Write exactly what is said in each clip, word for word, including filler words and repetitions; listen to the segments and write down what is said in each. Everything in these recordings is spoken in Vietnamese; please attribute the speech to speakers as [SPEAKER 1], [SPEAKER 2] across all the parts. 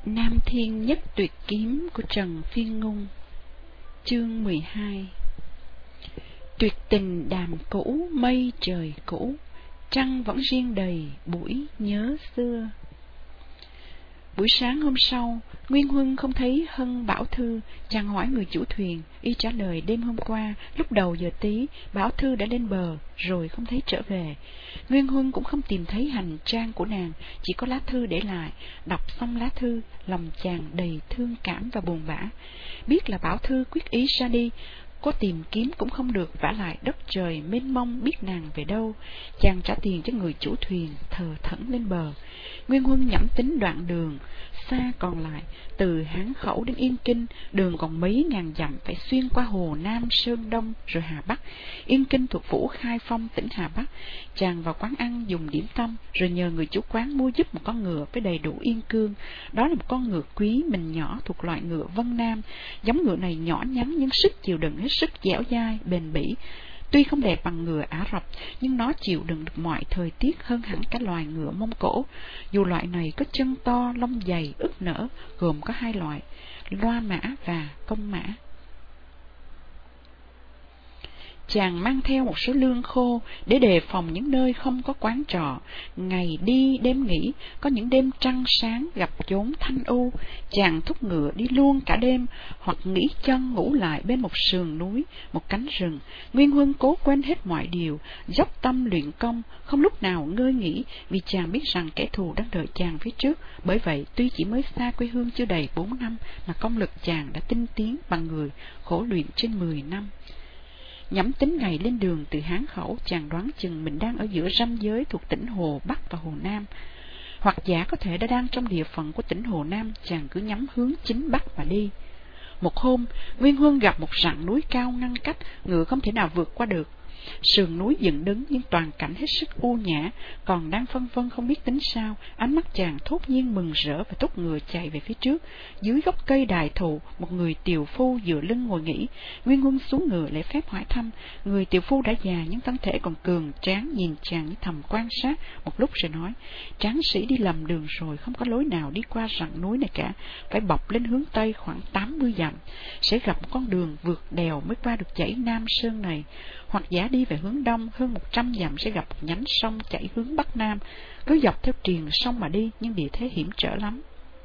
[SPEAKER 1] Nam Thiên Nhất Tuyệt Kiếm của Trần Phiên Ngôn. Chương mười hai. Tuyệt tình đàm cũ mây trời cũ, trăng vẫn riêng đầy buổi nhớ xưa. Buổi sáng hôm sau, Nguyên Huân không thấy Hân Bảo Thư, chàng hỏi người chủ thuyền, y trả lời đêm hôm qua, lúc đầu giờ tí, Bảo Thư đã lên bờ, rồi không thấy trở về. Nguyên Huân cũng không tìm thấy hành trang của nàng, chỉ có lá thư để lại. Đọc xong lá thư, lòng chàng đầy thương cảm và buồn bã. Biết là Bảo Thư quyết ý ra đi, có tìm kiếm cũng không được, vả lại đất trời mênh mông biết nàng về đâu. Chàng trả tiền cho người chủ thuyền, thờ thẫn lên bờ. Nguyên Huân nhẩm tính đoạn đường xa còn lại, từ Hán Khẩu đến Yên Kinh, đường còn mấy ngàn dặm, phải xuyên qua Hồ Nam, Sơn Đông, rồi Hà Bắc. Yên Kinh thuộc phủ Khai Phong, tỉnh Hà Bắc. Chàng vào quán ăn dùng điểm tâm, rồi nhờ người chủ quán mua giúp một con ngựa với đầy đủ yên cương. Đó là một con ngựa quý, mình nhỏ, thuộc loại ngựa Vân Nam. Giống ngựa này nhỏ nhắn nhưng sức chịu đựng hết sức dẻo dai, bền bỉ. Tuy không đẹp bằng ngựa Ả Rập, nhưng nó chịu đựng được mọi thời tiết hơn hẳn cả loài ngựa Mông Cổ. Dù loại này có chân to, lông dày, ức nở, gồm có hai loại, loa mã và công mã. Chàng mang theo một số lương khô để đề phòng những nơi không có quán trọ. Ngày đi đêm nghỉ, có những đêm trăng sáng gặp chốn thanh u, chàng thúc ngựa đi luôn cả đêm, hoặc nghỉ chân ngủ lại bên một sườn núi, một cánh rừng. Nguyên Huân cố quên hết mọi điều, dốc tâm luyện công, không lúc nào ngơi nghỉ, vì chàng biết rằng kẻ thù đang đợi chàng phía trước. Bởi vậy, tuy chỉ mới xa quê hương chưa đầy bốn năm, mà công lực chàng đã tinh tiến bằng người khổ luyện trên mười năm. Nhắm tính ngày lên đường từ Hán Khẩu, chàng đoán chừng mình đang ở giữa ranh giới thuộc tỉnh Hồ Bắc và Hồ Nam, hoặc giả có thể đã đang trong địa phận của tỉnh Hồ Nam. Chàng cứ nhắm hướng chính Bắc mà đi. Một hôm, Nguyên Huân gặp một rặng núi cao ngăn cách, ngựa không thể nào vượt qua được. Sườn núi dựng đứng nhưng toàn cảnh hết sức u nhã, còn đang phân vân không biết tính sao, ánh mắt chàng thốt nhiên mừng rỡ và thúc ngựa chạy về phía trước. Dưới gốc cây đài thụ, một người tiều phu dựa lưng ngồi nghỉ. Nguyên Huân xuống ngựa lễ phép hỏi thăm. Người tiều phu đã già nhưng thân thể còn cường tráng, nhìn chàng như thầm quan sát một lúc rồi nói: tráng sĩ đi lầm đường rồi, không có lối nào đi qua rặng núi này cả, phải bọc lên hướng tây khoảng tám mươi dặm, sẽ gặp một con đường vượt đèo mới qua được dãy Nam Sơn này, hoặc giả đi về hướng đông hơn một trăm dặm sẽ gặp một nhánh sông chảy hướng bắc nam, cứ dọc theo triền sông mà đi, nhưng địa thế hiểm trở lắm.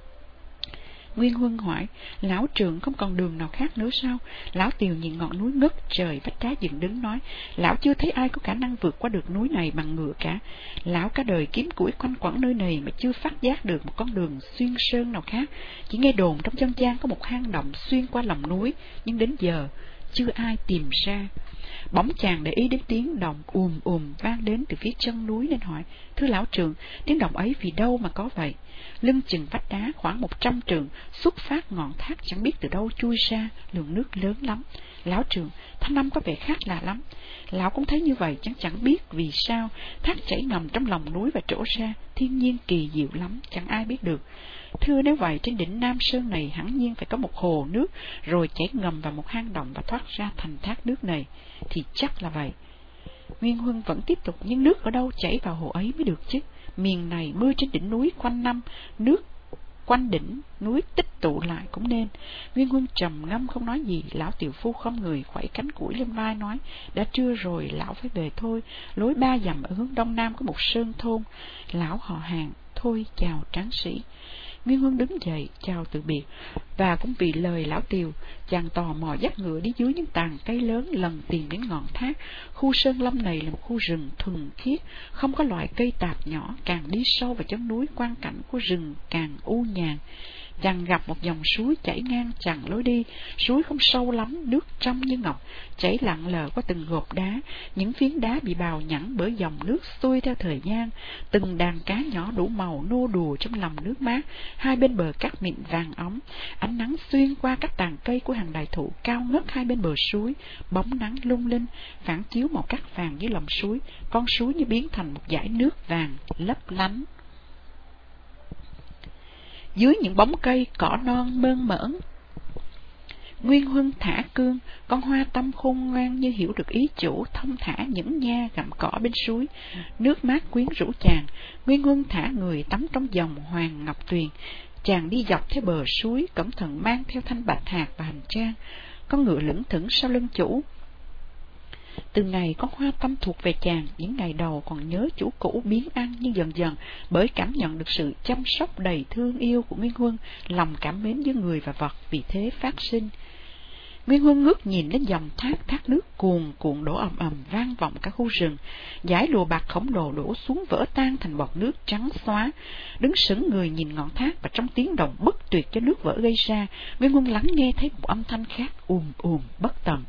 [SPEAKER 1] Nguyên Huân hỏi: lão trưởng không còn đường nào khác nữa sao? Lão tiều nhìn ngọn núi ngất trời vách đá dựng đứng nói: lão chưa thấy ai có khả năng vượt qua được núi này bằng ngựa cả. Lão cả đời kiếm củi quanh quẩn nơi này mà chưa phát giác được một con đường xuyên sơn nào khác. Chỉ nghe đồn trong dân gian có một hang động xuyên qua lòng núi, nhưng đến giờ chưa ai tìm ra. Bỗng chàng để ý đến tiếng động ùm ùm vang đến từ phía chân núi nên hỏi: thưa lão trưởng, tiếng động ấy vì đâu mà có vậy? Lưng chừng vách đá khoảng một trăm trượng xuất phát ngọn thác chẳng biết từ đâu chui ra, lượng nước lớn lắm. Lão trưởng, thanh âm có vẻ khác lạ lắm. Lão cũng thấy như vậy, chẳng chẳng biết vì sao thác chảy ngầm trong lòng núi và trổ ra, thiên nhiên kỳ diệu lắm, chẳng ai biết được. Thưa, nếu vậy trên đỉnh Nam Sơn này hẳn nhiên phải có một hồ nước, rồi chảy ngầm vào một hang động và thoát ra thành thác nước này, thì chắc là vậy. Nguyên Huân vẫn tiếp tục: nhưng nước ở đâu chảy vào hồ ấy mới được chứ? Miền này mưa trên đỉnh núi quanh năm, nước quanh đỉnh núi tích tụ lại cũng nên. Nguyên Huân trầm ngâm không nói gì. Lão tiều phu không người khuẩy cánh củi lên vai nói: đã trưa rồi, lão phải về thôi. Lối ba dặm ở hướng đông nam có một sơn thôn, lão họ Hàng, thôi chào tráng sĩ. Nguyên Huân đứng dậy chào từ biệt, và cũng vì lời lão tiều, chàng tò mò dắt ngựa đi dưới những tàn cây lớn lần tìm đến ngọn thác. Khu sơn lâm này là một khu rừng thuần khiết, không có loại cây tạp nhỏ. Càng đi sâu vào chân núi, quang cảnh của rừng càng u nhàn. Chàng gặp một dòng suối chảy ngang chằng lối đi. Suối không sâu lắm, nước trong như ngọc, chảy lặng lờ qua từng gột đá. Những phiến đá bị bào nhẵn bởi dòng nước xuôi theo thời gian. Từng đàn cá nhỏ đủ màu nô đùa trong lòng nước mát. Hai bên bờ cát mịn vàng óng, ánh nắng xuyên qua các tàn cây của hàng đại thụ cao ngất hai bên bờ suối. Bóng nắng lung linh phản chiếu màu cát vàng dưới lòng suối. Con suối như biến thành một dải nước vàng lấp lánh. Dưới những bóng cây cỏ non mơn mởn, Nguyên Huân thả cương, con hoa tâm khôn ngoan như hiểu được ý chủ, thông thả những nha gặm cỏ bên suối. Nước mát quyến rũ chàng. Nguyên Huân thả người tắm trong dòng hoàng ngọc tuyền. Chàng đi dọc theo bờ suối, cẩn thận mang theo thanh bạch hạt và hành trang. Con ngựa lững thững sau lưng chủ. Từ ngày có Hoa Tâm thuộc về chàng, những ngày đầu còn nhớ chủ cũ biếng ăn, nhưng dần dần bởi cảm nhận được sự chăm sóc đầy thương yêu của Nguyên Huân, lòng cảm mến với người và vật vì thế phát sinh. Nguyên Huân ngước nhìn lên dòng thác, thác nước cuồn cuộn đổ ầm ầm vang vọng cả khu rừng. Dải lụa bạc khổng lồ đổ xuống vỡ tan thành bọt nước trắng xóa. Đứng sững người nhìn ngọn thác, và trong tiếng động bất tuyệt cho nước vỡ gây ra, Nguyên Huân lắng nghe thấy một âm thanh khác ùm ùm bất tận.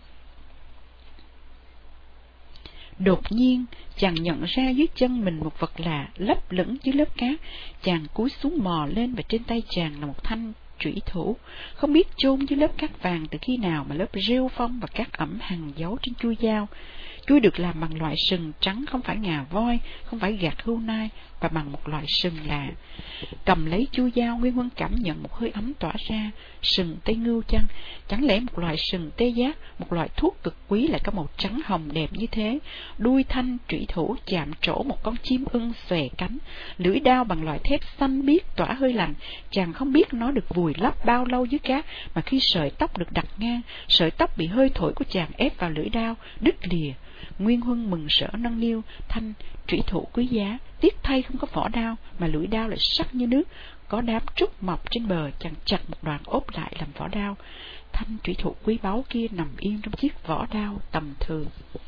[SPEAKER 1] Đột nhiên, chàng nhận ra dưới chân mình một vật lạ lấp lửng dưới lớp cát. Chàng cúi xuống mò lên, và trên tay chàng là một thanh trủy thủ. Không biết chôn dưới lớp cát vàng từ khi nào mà lớp rêu phong và cát ẩm hằn dấu trên chuôi dao. Chuôi được làm bằng loại sừng trắng, không phải ngà voi, không phải gạt hươu nai, và bằng một loại sừng lạ. Cầm lấy chuôi dao, Nguyên Huân cảm nhận một hơi ấm tỏa ra. Sừng tây ngưu chăng? Chẳng lẽ một loại sừng tê giác, một loại thuốc cực quý lại có màu trắng hồng đẹp như thế? Đuôi thanh trủy thủ chạm trổ một con chim ưng xòe cánh. Lưỡi đao bằng loại thép xanh biếc tỏa hơi lạnh. Chàng không biết nó được vùi lấp bao lâu dưới cát, mà khi sợi tóc được đặt ngang, sợi tóc bị hơi thổi của chàng ép vào lưỡi đao đứt lìa. Nguyên Huân mừng rỡ nâng niu thanh trủy thủ quý giá. Tiếc thay không có vỏ đao, mà lưỡi đao lại sắc như nước. Có đám trúc mọc trên bờ, chàng chặt một đoạn ốp lại làm vỏ đao. Thanh trủy thủ quý báu kia nằm yên trong chiếc vỏ đao tầm thường.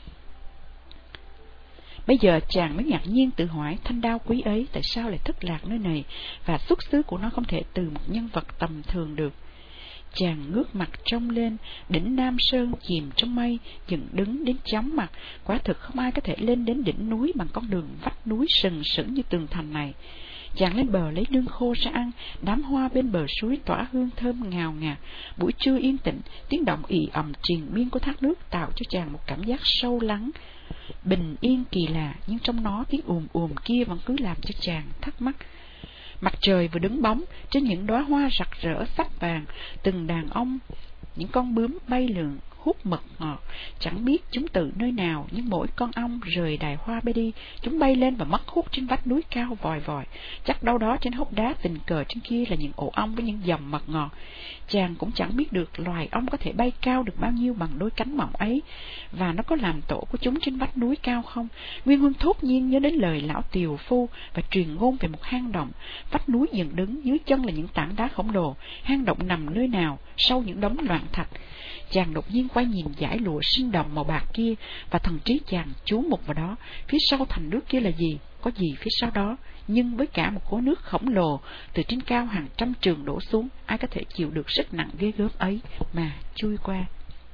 [SPEAKER 1] Bây giờ chàng mới ngạc nhiên tự hỏi, thanh đao quý ấy tại sao lại thất lạc nơi này, và xuất xứ của nó không thể từ một nhân vật tầm thường được. Chàng ngước mặt trông lên, đỉnh Nam Sơn chìm trong mây, dựng đứng đến chóng mặt. Quả thực không ai có thể lên đến đỉnh núi bằng con đường vách núi sừng sững như tường thành này. Chàng lên bờ lấy lương khô ra ăn, đám hoa bên bờ suối tỏa hương thơm ngào ngạt. Buổi trưa yên tĩnh, tiếng động ì ầm triền miên của thác nước tạo cho chàng một cảm giác sâu lắng, bình yên kỳ lạ, nhưng trong nó tiếng ùm ùm kia vẫn cứ làm cho chàng thắc mắc. Mặt trời vừa đứng bóng, trên những đóa hoa rực rỡ sắc vàng, từng đàn ong, những con bướm bay lượn hút mật ngọt. Chẳng biết chúng từ nơi nào, nhưng mỗi con ong rời đài hoa bay đi, chúng bay lên và mất hút trên vách núi cao vòi vòi. Chắc đâu đó trên hốc đá tình cờ trên kia là những ổ ong với những dòng mật ngọt. Chàng cũng chẳng biết được loài ong có thể bay cao được bao nhiêu bằng đôi cánh mỏng ấy, và nó có làm tổ của chúng trên vách núi cao không? Nguyên Huân thốt nhiên nhớ đến lời lão tiều phu và truyền ngôn về một hang động. Vách núi dựng đứng, dưới chân là những tảng đá khổng lồ. Hang động nằm nơi nào? Sau những đống loạn thạch. Chàng đột nhiên quay nhìn dải lụa sinh động màu bạc kia, và thần trí chàng chú mục vào đó. Phía sau thành nước kia là gì? Có gì phía sau đó? Nhưng với cả một khối nước khổng lồ từ trên cao hàng trăm trường đổ xuống, ai có thể chịu được sức nặng ghê gớm ấy mà chui qua?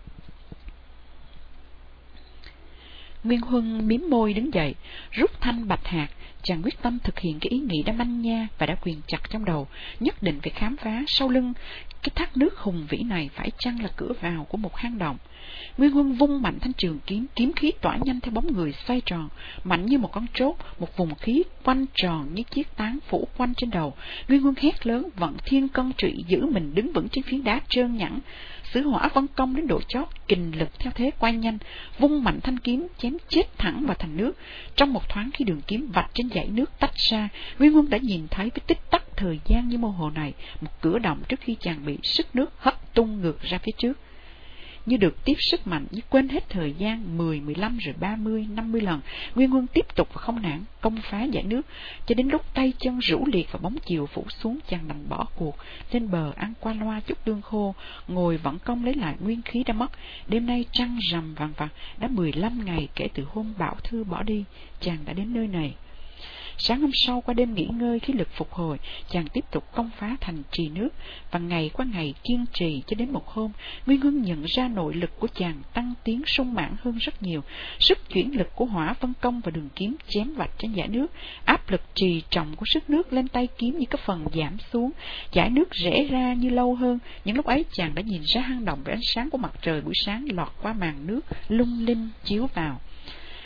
[SPEAKER 1] Nguyên Huân mím môi đứng dậy, rút thanh bạch hạt. Chàng quyết tâm thực hiện cái ý nghĩ đã manh nha và đã quyền chặt trong đầu, nhất định phải khám phá sau lưng cái thác nước hùng vĩ này phải chăng là cửa vào của một hang động. Nguyên Huân vung mạnh thanh trường kiếm, kiếm khí tỏa nhanh theo bóng người xoay tròn, mạnh như một con trốt, một vùng khí quanh tròn như chiếc tán phủ quanh trên đầu. Nguyên Huân hét lớn, vận thiên cân trụy, giữ mình đứng vững trên phiến đá trơn nhẵn. Sử hỏa vân công đến độ chót, kình lực theo thế quay nhanh, vung mạnh thanh kiếm chém chết thẳng vào thành nước. Trong một thoáng, khi đường kiếm vạch trên dãy nước tách ra, Nguyên Huân đã nhìn thấy với tích tắc thời gian như mơ hồ này một cửa động trước khi chàng bị sức nước hất tung ngược ra phía trước. Như được tiếp sức mạnh, như quên hết thời gian, mười, mười lăm rồi ba mươi, năm mươi lần, Nguyên Huân tiếp tục và không nản công phá dải nước, cho đến lúc tay chân rũ liệt và bóng chiều phủ xuống, chàng đành bỏ cuộc, lên bờ ăn qua loa chút lương khô, ngồi vận công lấy lại nguyên khí đã mất. Đêm nay trăng rằm vàng vàng, đã mười lăm ngày kể từ hôm Bảo Thư bỏ đi, chàng đã đến nơi này. Sáng hôm sau, qua đêm nghỉ ngơi, khí lực phục hồi, chàng tiếp tục công phá thành trì nước, và ngày qua ngày kiên trì cho đến một hôm, Nguyên Huân nhận ra nội lực của chàng tăng tiến sung mãn hơn rất nhiều. Sức chuyển lực của hỏa vân công và đường kiếm chém vạch trên dải nước, áp lực trì trọng của sức nước lên tay kiếm như có phần giảm xuống, dải nước rẽ ra như lâu hơn. Những lúc ấy chàng đã nhìn ra hang động với ánh sáng của mặt trời buổi sáng lọt qua màn nước lung linh chiếu vào.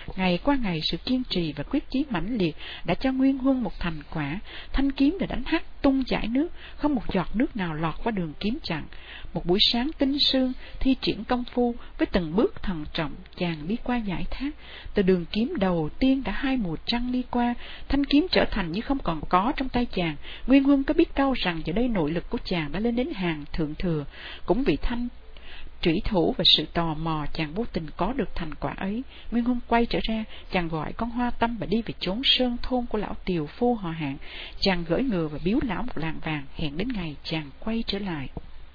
[SPEAKER 1] Ngày qua ngày, sự kiên trì và quyết chí mãnh liệt đã cho Nguyên Huân một thành quả. Thanh kiếm đã đánh hắt tung dải nước, không một giọt nước nào lọt qua đường kiếm chặn. Một buổi sáng tinh sương, thi triển công phu với từng bước thận trọng, chàng đi qua dải thác. Từ đường kiếm đầu tiên đã hai mùa trăng đi qua, thanh kiếm trở thành như không còn có trong tay chàng. Nguyên Huân có biết đâu rằng giờ đây nội lực của chàng đã lên đến hàng thượng thừa. Cũng vì thanh trủy thủ và sự tò mò, chàng vô tình có được thành quả ấy. Nguyên Huân quay trở ra, chàng gọi con Hoa Tâm và đi về chốn sơn thôn của lão tiều phu họ Hạng. Chàng gửi ngựa và biếu lão một lạng vàng, hẹn đến ngày chàng quay trở lại.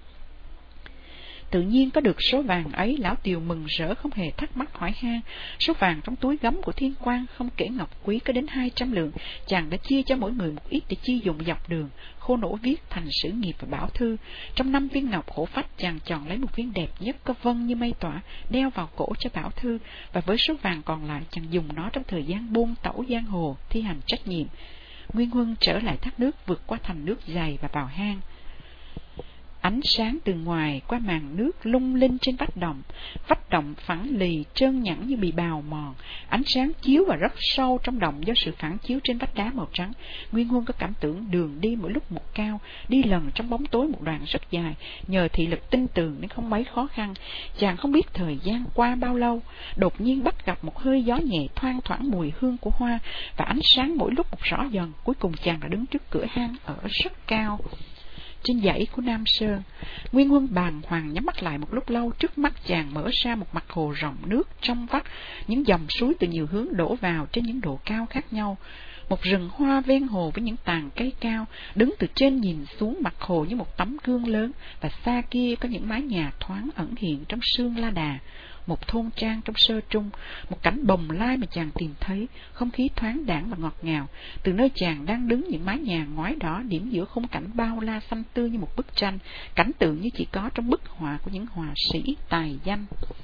[SPEAKER 1] Tự nhiên có được số vàng ấy, lão tiều mừng rỡ không hề thắc mắc hỏi han. Số vàng trong túi gấm của Thiên Quang không kể ngọc quý có đến hai trăm lượng. Chàng đã chia cho mỗi người một ít để chi dụng dọc đường. Khô Nỗ viết thành sử nghiệp và bảo thư. Trong năm viên ngọc hổ phách, chàng chọn lấy một viên đẹp nhất có vân như mây tỏa, đeo vào cổ cho bảo thư, và với số vàng còn lại chàng dùng nó trong thời gian buôn tẩu giang hồ, thi hành trách nhiệm. Nguyên Huân trở lại thác nước, vượt qua thành nước dày và vào hang. Ánh sáng từ ngoài qua màn nước lung linh trên vách động. Vách động phẳng lì, trơn nhẵn như bị bào mòn. Ánh sáng chiếu vào rất sâu trong động do sự phản chiếu trên vách đá màu trắng. Nguyên Huân có cảm tưởng đường đi mỗi lúc một cao, đi lần trong bóng tối một đoạn rất dài. Nhờ thị lực tinh tường nên không mấy khó khăn. Chàng không biết thời gian qua bao lâu. Đột nhiên bắt gặp một hơi gió nhẹ thoang thoảng mùi hương của hoa, và ánh sáng mỗi lúc một rõ dần. Cuối cùng chàng đã đứng trước cửa hang ở rất cao trên dãy của Nam Sơn. Nguyên Huân bàng hoàng nhắm mắt lại một lúc lâu. Trước mắt chàng mở ra một mặt hồ rộng nước trong vắt, những dòng suối từ nhiều hướng đổ vào trên những độ cao khác nhau. Một rừng hoa ven hồ với những tàn cây cao, đứng từ trên nhìn xuống mặt hồ như một tấm gương lớn, và xa kia có những mái nhà thoáng ẩn hiện trong sương la đà. Một thôn trang trong sơ trung, một cảnh bồng lai mà chàng tìm thấy, không khí thoáng đãng và ngọt ngào. Từ nơi chàng đang đứng, những mái nhà ngói đỏ điểm giữa khung cảnh bao la xanh tươi như một bức tranh, cảnh tượng như chỉ có trong bức họa của những họa sĩ tài danh.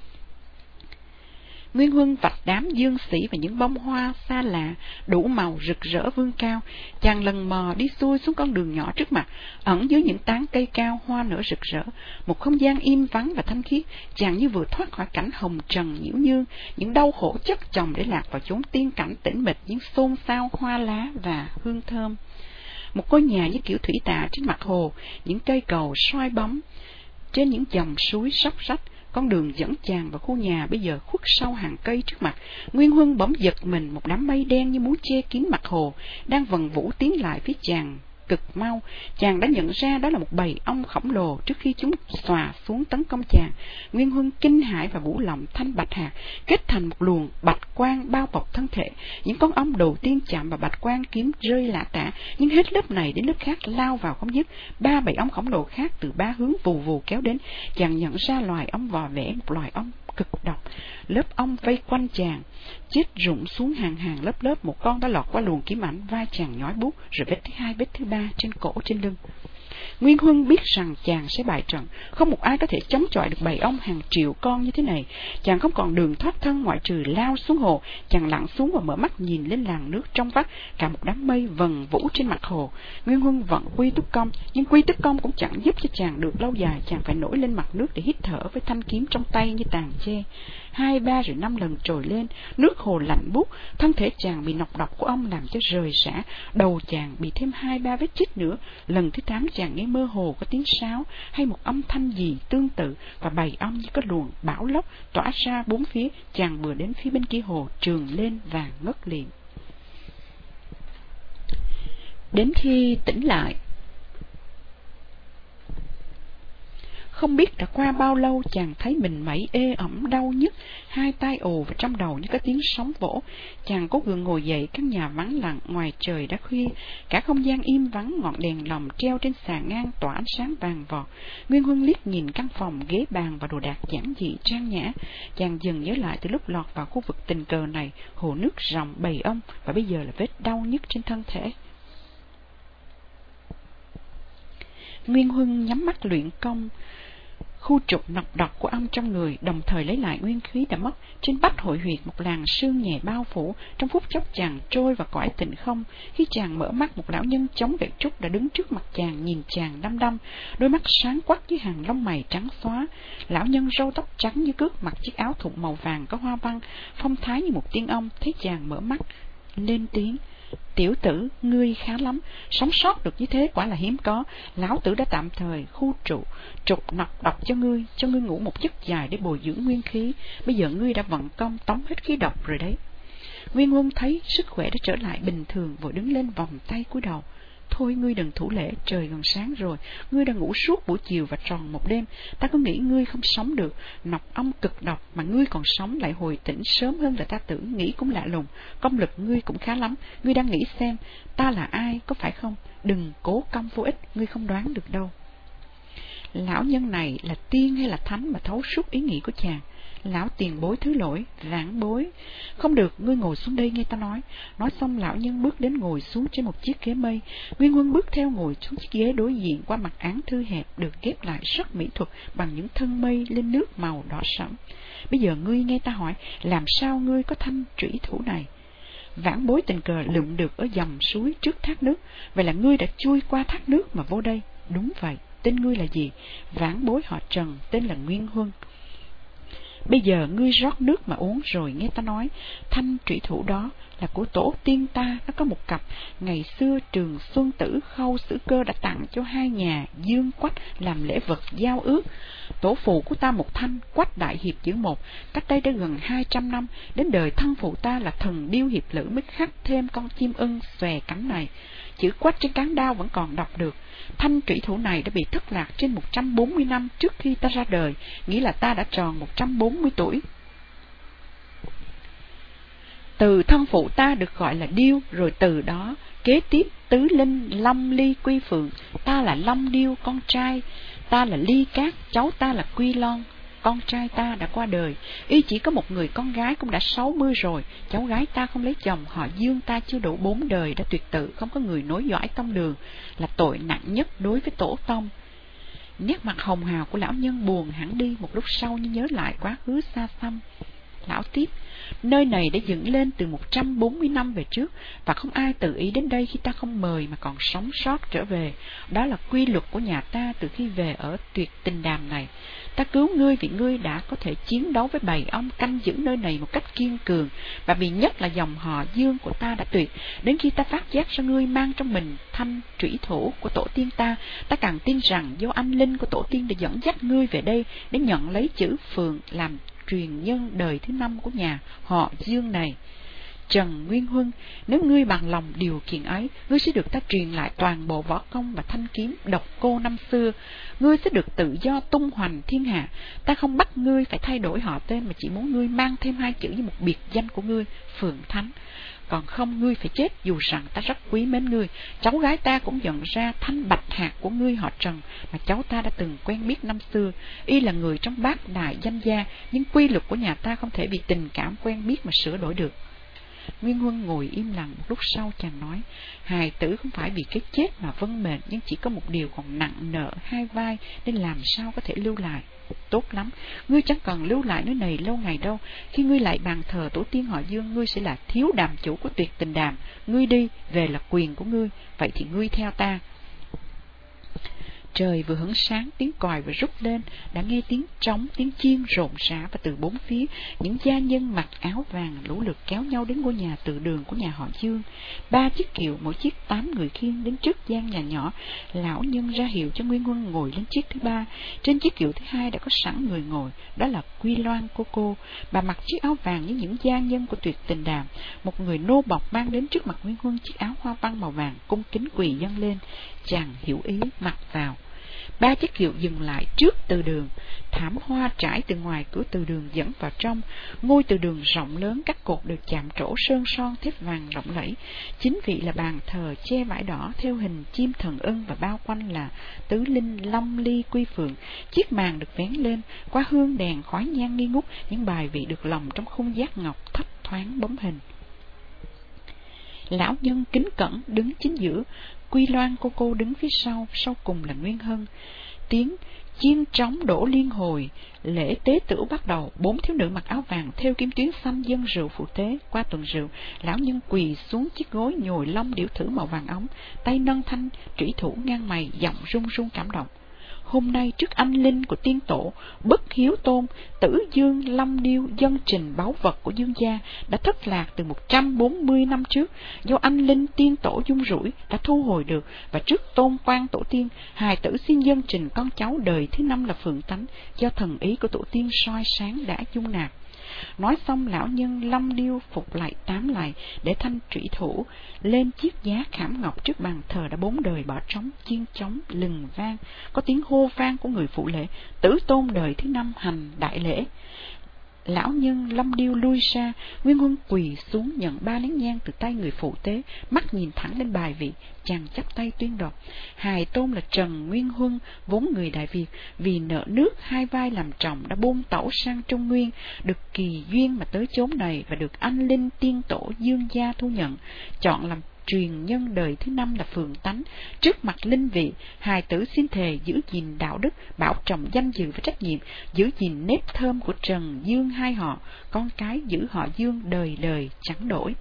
[SPEAKER 1] Nguyên Huân vạch đám dương sĩ và những bông hoa xa lạ, đủ màu rực rỡ vươn cao. Chàng lần mò đi xuôi xuống con đường nhỏ trước mặt, ẩn dưới những tán cây cao, hoa nở rực rỡ. Một không gian im vắng và thanh khiết, chàng như vừa thoát khỏi cảnh hồng trần nhiễu nhương, những đau khổ chất chồng để lạc vào chốn tiên cảnh tĩnh mịch, những xôn xao hoa lá và hương thơm. Một ngôi nhà như kiểu thủy tạ trên mặt hồ, những cây cầu soi bóng trên những dòng suối róc rách. Con đường dẫn chàng vào khu nhà bây giờ khuất sau hàng cây trước mặt. Nguyên Huân bỗng giật mình, một đám mây đen như muốn che kín mặt hồ đang vần vũ tiến lại phía chàng cực mau. Chàng đã nhận ra đó là một bầy ong khổng lồ. Trước khi chúng xòa xuống tấn công chàng, Nguyên Huân kinh hãi và vũ lòng thanh bạch hạt kết thành một luồng bạch quang bao bọc thân thể. Những con ong đầu tiên chạm vào bạch quang kiếm rơi lả tả, nhưng hết lớp này đến lớp khác lao vào không dứt. Ba bầy ong khổng lồ khác từ ba hướng vù vù kéo đến. Chàng nhận ra loài ong vò vẽ, một loài ong cực độc. Lớp ong vây quanh chàng, chết rụng xuống hàng hàng lớp lớp. Một con đã lọt qua luồng kiếm ảnh, vai chàng nhói buốt, rồi vết thứ hai, vết thứ ba trên cổ, trên lưng. Nguyên Huân biết rằng chàng sẽ bại trận, không một ai có thể chống chọi được bầy ong hàng triệu con như thế này. Chàng không còn đường thoát thân ngoại trừ lao xuống hồ. Chàng lặn xuống và mở mắt nhìn lên làn nước trong vắt, cả một đám mây vần vũ trên mặt hồ. Nguyên Huân vận quy túc công, nhưng quy túc công cũng chẳng giúp cho chàng được lâu dài. Chàng phải nổi lên mặt nước để hít thở với thanh kiếm trong tay như tàn tre. Hai ba rồi năm lần trồi lên, nước hồ lạnh buốt, thân thể chàng bị nọc độc của ong làm cho rời rã, đầu chàng bị thêm hai ba vết chích nữa. Lần thứ tám chàng nghe mơ hồ có tiếng sáo hay một âm thanh gì tương tự, và bầy ong như có luồng bão lốc tỏa ra bốn phía. Chàng vừa đến phía bên kia hồ, trường lên và ngất liền. Đến khi tỉnh lại, không biết đã qua bao lâu, chàng thấy mình mẩy ê ẩm đau nhức, hai tai ù và trong đầu như có tiếng sóng vỗ. Chàng cố gượng ngồi dậy. Căn nhà vắng lặng, ngoài trời đã khuya, cả không gian im vắng. Ngọn đèn lồng treo trên sàn ngang tỏa ánh sáng vàng vọt. Nguyên Huân liếc nhìn căn phòng, ghế bàn và đồ đạc giản dị trang nhã. Chàng dần nhớ lại từ lúc lọt vào khu vực tình cờ này, hồ nước ròng bầy ong, và bây giờ là vết đau nhức trên thân thể. Nguyên Huân nhắm mắt luyện công. Khu trục nọc độc của ông trong người, đồng thời lấy lại nguyên khí đã mất. Trên bách hội huyệt một làn sương nhẹ bao phủ, trong phút chốc chàng trôi vào cõi tịnh không. Khi chàng mở mắt, một lão nhân chống gậy trúc đã đứng trước mặt chàng, nhìn chàng đăm đăm, đôi mắt sáng quắc với hàng lông mày trắng xóa. Lão nhân râu tóc trắng như cước, mặc chiếc áo thụng màu vàng có hoa văn, phong thái như một tiên ông. Thấy chàng mở mắt, lên tiếng: "Tiểu tử, ngươi khá lắm, sống sót được như thế quả là hiếm có. Lão tử đã tạm thời khu trụ trục nọc độc cho ngươi, cho ngươi ngủ một giấc dài để bồi dưỡng nguyên khí. Bây giờ ngươi đã vận công tống hết khí độc rồi đấy." Nguyên Huân thấy sức khỏe đã trở lại bình thường, vội đứng lên vòng tay cúi đầu: "Thôi ngươi đừng thủ lễ, trời gần sáng rồi, ngươi đã ngủ suốt buổi chiều và tròn một đêm. Ta cứ nghĩ ngươi không sống được, nọc ong cực độc mà ngươi còn sống lại hồi tỉnh sớm hơn là ta tưởng, nghĩ cũng lạ lùng. Công lực ngươi cũng khá lắm, ngươi đang nghĩ xem ta là ai, có phải không? Đừng cố công vô ích, ngươi không đoán được đâu." Lão nhân này là tiên hay là thánh mà thấu suốt ý nghĩ của chàng? "Lão tiền bối thứ lỗi, vãn bối." "Không được, ngươi ngồi xuống đây nghe ta nói." Nói xong lão nhân bước đến ngồi xuống trên một chiếc ghế mây. Nguyên Huân bước theo ngồi xuống chiếc ghế đối diện, qua mặt án thư hẹp được ghép lại rất mỹ thuật bằng những thân mây lên nước màu đỏ sẫm. "Bây giờ ngươi nghe ta hỏi, làm sao ngươi có thanh trủy thủ này?" "Vãn bối tình cờ lượm được ở dòng suối trước thác nước." "Vậy là ngươi đã chui qua thác nước mà vô đây?" "Đúng vậy." "Tên ngươi là gì?" "Vãn bối họ Trần, tên là Nguyên Huân." "Bây giờ ngươi rót nước mà uống rồi nghe ta nói. Thanh trủy thủ đó là của tổ tiên ta, nó có một cặp. Ngày xưa Trường Xuân Tử Khâu Sử Cơ đã tặng cho hai nhà Dương Quách làm lễ vật giao ước. Tổ phụ của ta một thanh, Quách Đại Hiệp chữ một, cách đây đã gần hai trăm năm. Đến đời thân phụ ta là Thần Điêu Hiệp Lữ mới khắc thêm con chim ưng xòe cánh này. Chữ Quách trên cán đao vẫn còn đọc được. Thanh trủy thủ này đã bị thất lạc trên một trăm bốn mươi năm trước khi ta ra đời, nghĩa là ta đã tròn một trăm bốn mươi tuổi. Từ thân phụ ta được gọi là Điêu, rồi từ đó kế tiếp tứ linh Long Ly Quy Phượng. Ta là Long Điêu con trai, ta là Ly Cát, cháu ta là Quy Lon. Con trai ta đã qua đời, y chỉ có một người con gái cũng đã sáu mươi rồi. Cháu gái ta không lấy chồng, họ Dương ta chưa đủ bốn đời đã tuyệt tự, không có người nối dõi tông đường, là tội nặng nhất đối với tổ tông. Nét mặt hồng hào của lão nhân buồn hẳn đi, một lúc sau như nhớ lại quá khứ xa xăm. Lão tiếp: "Nơi này đã dựng lên từ một trăm bốn mươi năm về trước, và không ai tự ý đến đây khi ta không mời mà còn sống sót trở về. Đó là quy luật của nhà ta từ khi về ở Tuyệt Tình Đàm này. Ta cứu ngươi vì ngươi đã có thể chiến đấu với bầy ong canh giữ nơi này một cách kiên cường, và vì nhất là dòng họ Dương của ta đã tuyệt. Đến khi ta phát giác ra ngươi mang trong mình thanh trủy thủ của tổ tiên ta, ta càng tin rằng do anh linh của tổ tiên đã dẫn dắt ngươi về đây để nhận lấy chữ Phượng làm truyền nhân đời thứ năm của nhà họ Dương này. Trần Nguyên Huân, nếu ngươi bằng lòng điều kiện ấy, ngươi sẽ được ta truyền lại toàn bộ võ công và thanh kiếm độc cô năm xưa. Ngươi sẽ được tự do tung hoành thiên hạ. Ta không bắt ngươi phải thay đổi họ tên, mà chỉ muốn ngươi mang thêm hai chữ như một biệt danh của ngươi, Phượng Thánh. Còn không, ngươi phải chết, dù rằng ta rất quý mến ngươi. Cháu gái ta cũng nhận ra thanh bạch hạt của ngươi họ Trần mà cháu ta đã từng quen biết năm xưa. Y là người trong bát đại danh gia, nhưng quy luật của nhà ta không thể vì tình cảm quen biết mà sửa đổi được." Nguyên Huân ngồi im lặng, một lúc sau chàng nói: "Hài tử không phải vì cái chết mà vâng mệnh, nhưng chỉ có một điều còn nặng nợ hai vai, nên làm sao có thể lưu lại." "Tốt lắm, ngươi chẳng cần lưu lại nơi này lâu ngày đâu. Khi ngươi lại bàn thờ tổ tiên họ Dương, ngươi sẽ là thiếu đàm chủ của Tuyệt Tình Đàm. Ngươi đi, về là quyền của ngươi, vậy thì ngươi theo ta." Trời vừa hửng sáng, tiếng còi vừa rút lên, đã nghe tiếng trống, tiếng chiên rộn rã, và từ bốn phía những gia nhân mặc áo vàng lũ lượt kéo nhau đến ngôi nhà từ đường của nhà họ Dương. Ba chiếc kiệu, mỗi chiếc tám người khiêng đến trước gian nhà nhỏ. Lão nhân ra hiệu cho Nguyên Huân ngồi lên chiếc thứ ba. Trên chiếc kiệu thứ hai đã có sẵn người ngồi, đó là Quy Loan cô cô. Bà mặc chiếc áo vàng như những gia nhân của Tuyệt Tình Đàm. Một người nô bộc mang đến trước mặt Nguyên Huân chiếc áo hoa văn màu vàng, cung kính quỳ dâng lên. Chàng hiểu ý, mặc vào. Ba chiếc kiệu dừng lại trước từ đường. Thảm hoa trải từ ngoài cửa từ đường dẫn vào trong. Ngôi từ đường rộng lớn, các cột được chạm trổ sơn son thép vàng lộng lẫy. Chính vị là bàn thờ che vải đỏ theo hình chim thần ưng, và bao quanh là tứ linh Long Ly Quy Phượng. Chiếc màn được vén lên, qua hương đèn khói nhang nghi ngút, những bài vị được lồng trong khung giác ngọc thấp thoáng bóng hình. Lão nhân kính cẩn đứng chính giữa, Quy Loan cô cô đứng phía sau, sau cùng là Nguyên Hân. Tiếng chiên trống đổ liên hồi, lễ tế tửu bắt đầu. Bốn thiếu nữ mặc áo vàng thêu kim tuyến xanh dâng rượu phụ tế. Qua tuần rượu, lão nhân quỳ xuống chiếc gối nhồi lông điểu thử màu vàng óng, tay nâng thanh trủy thủ ngang mày, giọng run run cảm động. Hôm nay trước anh linh của tiên tổ Bất Hiếu Tôn, Tử Dương Long Điêu dân trình báu vật của Dương gia đã thất lạc từ một trăm bốn mươi năm trước, do anh linh tiên tổ dung rủi đã thu hồi được, và trước tôn quan tổ tiên, hài tử xin dân trình con cháu đời thứ năm là Phượng Tánh, do thần ý của tổ tiên soi sáng đã dung nạp. Nói xong, lão nhân long điêu phục lại tám lại, để thanh trụy thủ lên chiếc giá khảm ngọc trước bàn thờ đã bốn đời bỏ trống, chiên trống lừng vang, có tiếng hô vang của người phụ lễ. Tử tôn đời thứ năm hành đại lễ. Lão nhân long điêu lui ra, Nguyên Huân quỳ xuống nhận ba nén nhang từ tay người phụ tế, mắt nhìn thẳng lên bài vị, chàng chắp tay tuyên đọc: hài tôn là Trần Nguyên Huân, vốn người Đại Việt, vì nợ nước hai vai làm chồng đã buôn tẩu sang Trung Nguyên, được kỳ duyên mà tới chốn này, và được anh linh tiên tổ Dương gia thu nhận, chọn làm truyền nhân đời thứ năm là Phượng Tánh. Trước mặt linh vị, hài tử xin thề giữ gìn đạo đức, bảo trọng danh dự và trách nhiệm, giữ gìn nếp thơm của Trần Dương hai họ, con cái giữ họ Dương đời đời chẳng đổi.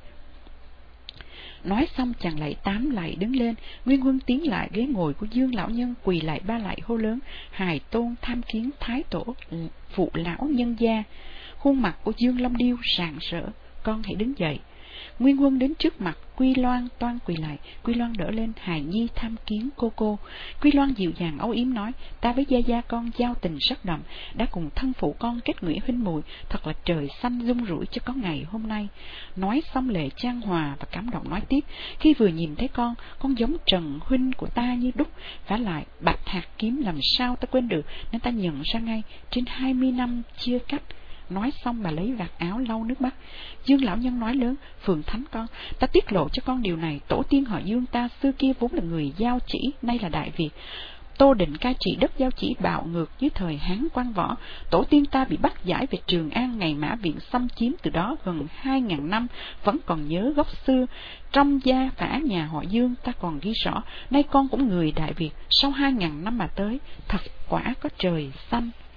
[SPEAKER 1] Nói xong, chàng lại tám lại đứng lên. Nguyên Huân tiến lại ghế ngồi của Dương lão nhân, quỳ lại ba lại hô lớn: hài tôn tham kiến thái tổ phụ lão nhân gia. Khuôn mặt của Dương Long Điêu rạng rỡ: con hãy đứng dậy. Nguyên Huân đến trước mặt Quy Loan toan quỳ lại. Quy Loan đỡ lên: hài nhi tham kiến cô cô. Quy Loan dịu dàng âu yếm nói: ta với gia gia con giao tình rất đậm, đã cùng thân phụ con kết nghĩa huynh muội, thật là trời xanh dung rủi cho có ngày hôm nay. Nói xong lệ chan hòa và cảm động nói tiếp: khi vừa nhìn thấy con, con giống Trần huynh của ta như đúc, vả lại bạch hạt kiếm làm sao ta quên được, nên ta nhận ra ngay, trên hai mươi năm chia cách. Nói xong bà lấy vạt áo lau nước mắt. Dương lão nhân nói lớn: Phượng Thánh con, ta tiết lộ cho con điều này. Tổ tiên họ Dương ta xưa kia vốn là người Giao Chỉ, nay là Đại Việt. Tô Định cai trị đất Giao Chỉ bạo ngược dưới thời Hán Quang Võ. Tổ tiên ta bị bắt giải về Trường An ngày Mã Viện xâm chiếm, từ đó gần hai ngàn năm vẫn còn nhớ gốc xưa. Trong gia phả nhà họ Dương ta còn ghi rõ, nay con cũng người Đại Việt, sau hai ngàn năm mà tới, thật quả có trời xanh.